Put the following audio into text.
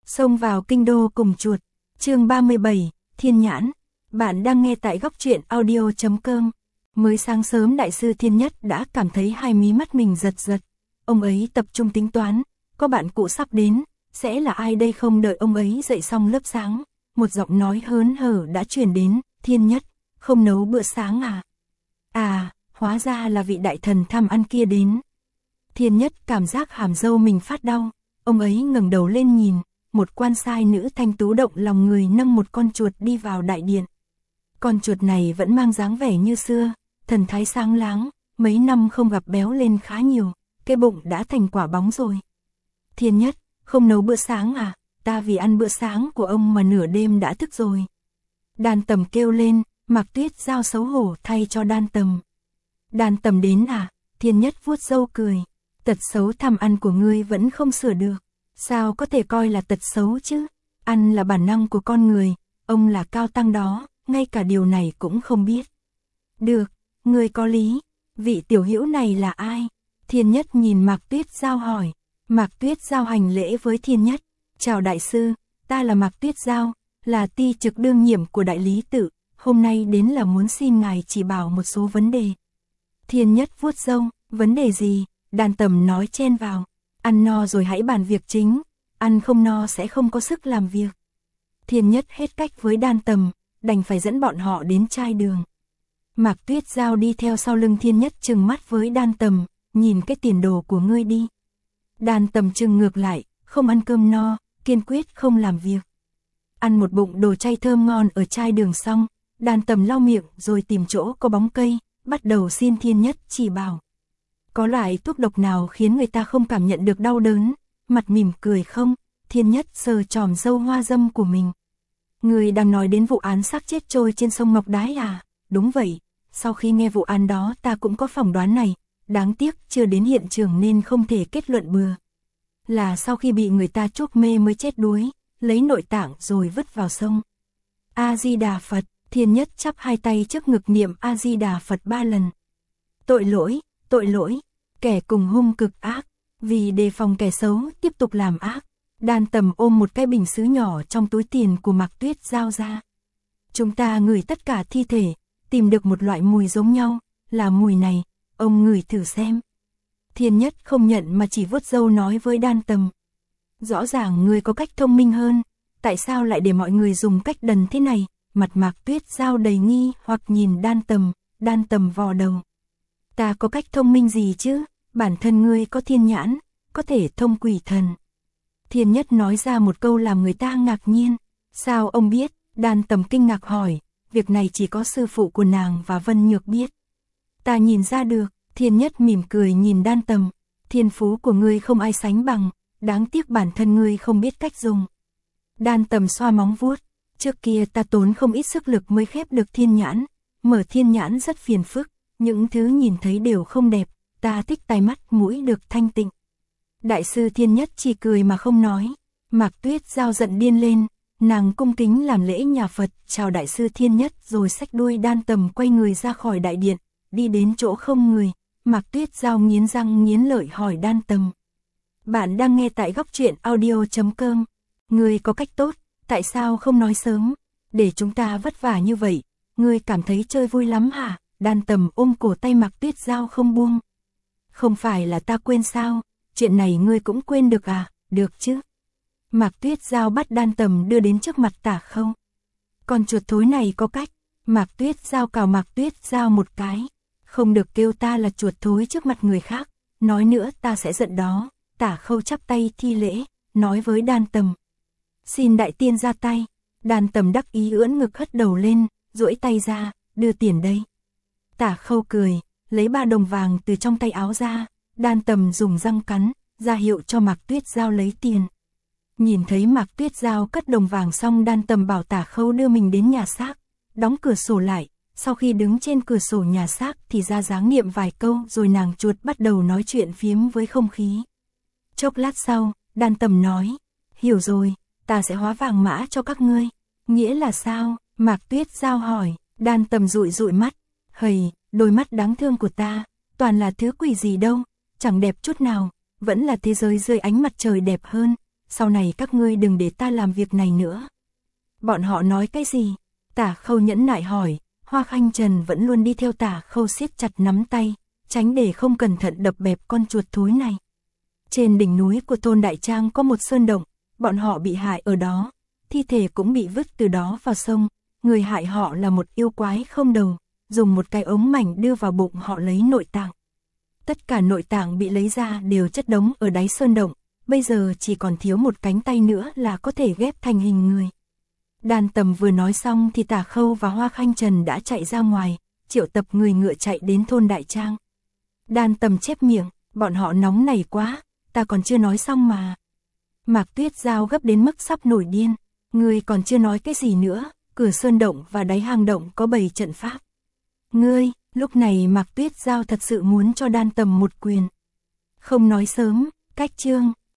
Xông vào kinh đô cùng chuột. Chương 37, Thiên Nhãn. Bạn đang nghe tại góc truyện audio.com. Mới sáng sớm đại sư Thiên Nhất đã cảm thấy hai mí mắt mình giật giật. Ông ấy tập trung tính toán, có bạn cụ sắp đến, sẽ là ai đây? Không đợi ông ấy dậy xong lớp sáng, một giọng nói hớn hở đã truyền đến, Thiên Nhất, không nấu bữa sáng à? À, hóa ra là vị đại thần tham ăn kia đến. Thiên Nhất cảm giác hàm râu mình phát đau, ông ấy ngẩng đầu lên nhìn, một quan sai nữ thanh tú động lòng người nâng một con chuột đi vào đại điện. Con chuột này vẫn mang dáng vẻ như xưa, thần thái sáng láng, mấy năm không gặp béo lên khá nhiều, cái bụng đã thành quả bóng rồi. Thiên Nhất, không nấu bữa sáng à? Ta vì ăn bữa sáng của ông mà nửa đêm đã thức rồi. Đan Tầm kêu lên, Mạc Tuyết Giao xấu hổ thay cho Đan Tầm. Đan Tầm đến à? Thiên Nhất vuốt râu cười. Tật xấu tham ăn của ngươi vẫn không sửa được. Sao có thể coi là tật xấu chứ? Ăn là bản năng của con người, ông là cao tăng đó, ngay cả điều này cũng không biết. Được, ngươi có lý. Vị tiểu hữu này là ai? Thiên Nhất nhìn Mạc Tuyết Giao hỏi. Mạc Tuyết Giao hành lễ với Thiên Nhất. Chào đại sư, ta là Mạc Tuyết Giao, là ty trực đương nhiệm của đại lý tự, hôm nay đến là muốn xin ngài chỉ bảo một số vấn đề. Thiên Nhất vuốt râu, vấn đề gì? Đan Tầm nói chen vào. Ăn no rồi hãy bàn việc chính, ăn không no sẽ không có sức làm việc. Thiên Nhất hết cách với Đan Tầm, đành phải dẫn bọn họ đến trai đường. Mạc Tuyết Giao đi theo sau lưng Thiên Nhất trừng mắt với Đan Tầm, nhìn cái tiền đồ của ngươi đi. Đan Tầm trừng ngược lại, không ăn cơm no, kiên quyết không làm việc. Ăn một bụng đồ chay thơm ngon ở trai đường xong, Đan Tầm lau miệng rồi tìm chỗ có bóng cây, bắt đầu xin Thiên Nhất chỉ bảo. Có loại thuốc độc nào khiến người ta không cảm nhận được đau đớn? Mặt mỉm cười không? Thiên Nhất sờ chòm râu hoa dâm của mình. Người đang nói đến vụ án xác chết trôi trên sông Ngọc Đái à? Đúng vậy, sau khi nghe vụ án đó ta cũng có phỏng đoán này, đáng tiếc chưa đến hiện trường nên không thể kết luận bừa. Là sau khi bị người ta chuốc mê mới chết đuối, lấy nội tạng rồi vứt vào sông. A-di-đà Phật. Thiên Nhất chắp hai tay trước ngực niệm A-di-đà Phật 3 lần. Tội lỗi, kẻ cùng hung cực ác, vì đề phòng kẻ xấu tiếp tục làm ác. Đan Tầm ôm một cái bình sứ nhỏ trong túi tiền của Mạc Tuyết Giao ra. Chúng ta ngửi tất cả thi thể, tìm được một loại mùi giống nhau, là mùi này, ông ngửi thử xem. Thiên Nhất không nhận mà chỉ vuốt râu nói với Đan Tầm. Rõ ràng người có cách thông minh hơn, tại sao lại để mọi người dùng cách đần thế này? Mặt Mạc Tuyết Giao đầy nghi hoặc nhìn Đan Tầm vò đầu. Ta có cách thông minh gì chứ? Bản thân ngươi có thiên nhãn, có thể thông quỷ thần. Thiên Nhất nói ra một câu làm người ta ngạc nhiên. Sao ông biết? Đan Tầm kinh ngạc hỏi. Việc này chỉ có sư phụ của nàng và Vân Nhược biết. Ta nhìn ra được. Thiên Nhất mỉm cười nhìn Đan Tầm. Thiên phú của ngươi không ai sánh bằng, đáng tiếc bản thân ngươi không biết cách dùng. Đan Tầm xoa móng vuốt. Trước kia ta tốn không ít sức lực mới khép được thiên nhãn. Mở thiên nhãn rất phiền phức, những thứ nhìn thấy đều không đẹp, ta thích tai mắt mũi được thanh tịnh. Đại sư Thiên Nhất chỉ cười mà không nói. Mạc Tuyết Giao giận điên lên, nàng cung kính làm lễ nhà Phật chào đại sư Thiên Nhất rồi xách đuôi Đan Tầm quay người ra khỏi đại điện, đi đến chỗ không người. Mạc Tuyết Giao nghiến răng nghiến lợi hỏi Đan Tầm. Bạn đang nghe tại góc truyện audio.com. Ngươi có cách tốt, tại sao không nói sớm? Để chúng ta vất vả như vậy, ngươi cảm thấy chơi vui lắm hả? Đan Tầm ôm cổ tay Mạc Tuyết Giao không buông. Không phải là ta quên sao? Chuyện này ngươi cũng quên được à? Được chứ? Mạc Tuyết Giao bắt Đan Tầm đưa đến trước mặt Tả Khâu. Con chuột thối này có cách. Mạc Tuyết Giao cào Mạc Tuyết Giao một cái. Không được kêu ta là chuột thối trước mặt người khác, nói nữa ta sẽ giận đó. Tả Khâu chắp tay thi lễ, nói với Đan Tầm. Xin đại tiên ra tay. Đan Tầm đắc ý ưỡn ngực hất đầu lên, duỗi tay ra, đưa tiền đây. Tả Khâu cười, lấy 3 đồng vàng từ trong tay áo ra. Đan Tầm dùng răng cắn, ra hiệu cho Mạc Tuyết Giao lấy tiền. Nhìn thấy Mạc Tuyết Giao cất đồng vàng xong, Đan Tầm bảo Tả Khâu đưa mình đến nhà xác, đóng cửa sổ lại. Sau khi đứng trên cửa sổ nhà xác thì ra dáng niệm vài câu rồi nàng chuột bắt đầu nói chuyện phiếm với không khí. Chốc lát sau, Đan Tầm nói, hiểu rồi, ta sẽ hóa vàng mã cho các ngươi. Nghĩa là sao? Mạc Tuyết Giao hỏi. Đan Tầm dụi dụi mắt. Hầy, đôi mắt đáng thương của ta, toàn là thứ quỷ gì đâu, chẳng đẹp chút nào, vẫn là thế giới dưới ánh mặt trời đẹp hơn. sau này các ngươi đừng để ta làm việc này nữa. Bọn họ nói cái gì? Tả Khâu nhẫn nại hỏi, Hoa Khanh Trần vẫn luôn đi theo Tả Khâu siết chặt nắm tay, tránh để không cẩn thận đập bẹp con chuột thối này. Trên đỉnh núi của thôn Đại Trang có một sơn động, bọn họ bị hại ở đó, thi thể cũng bị vứt từ đó vào sông, người hại họ là một yêu quái không đầu, dùng một cái ống mảnh đưa vào bụng họ lấy nội tạng. Tất cả nội tạng bị lấy ra đều chất đống ở đáy sơn động, bây giờ chỉ còn thiếu một cánh tay nữa là có thể ghép thành hình người. Đàn Tầm vừa nói xong thì Tả Khâu và Hoa Khanh Trần đã chạy ra ngoài, triệu tập người ngựa chạy đến thôn Đại Trang. Đàn Tầm chép miệng, bọn họ nóng nảy quá, ta còn chưa nói xong mà. Mạc Tuyết Giao gấp đến mức sắp nổi điên, ngươi còn chưa nói cái gì nữa, cửa sơn động và đáy hang động có bày trận pháp. Ngươi, lúc này Mạc Tuyết Giao thật sự muốn cho Đan Tầm một quyền. Không nói sớm, cách chương.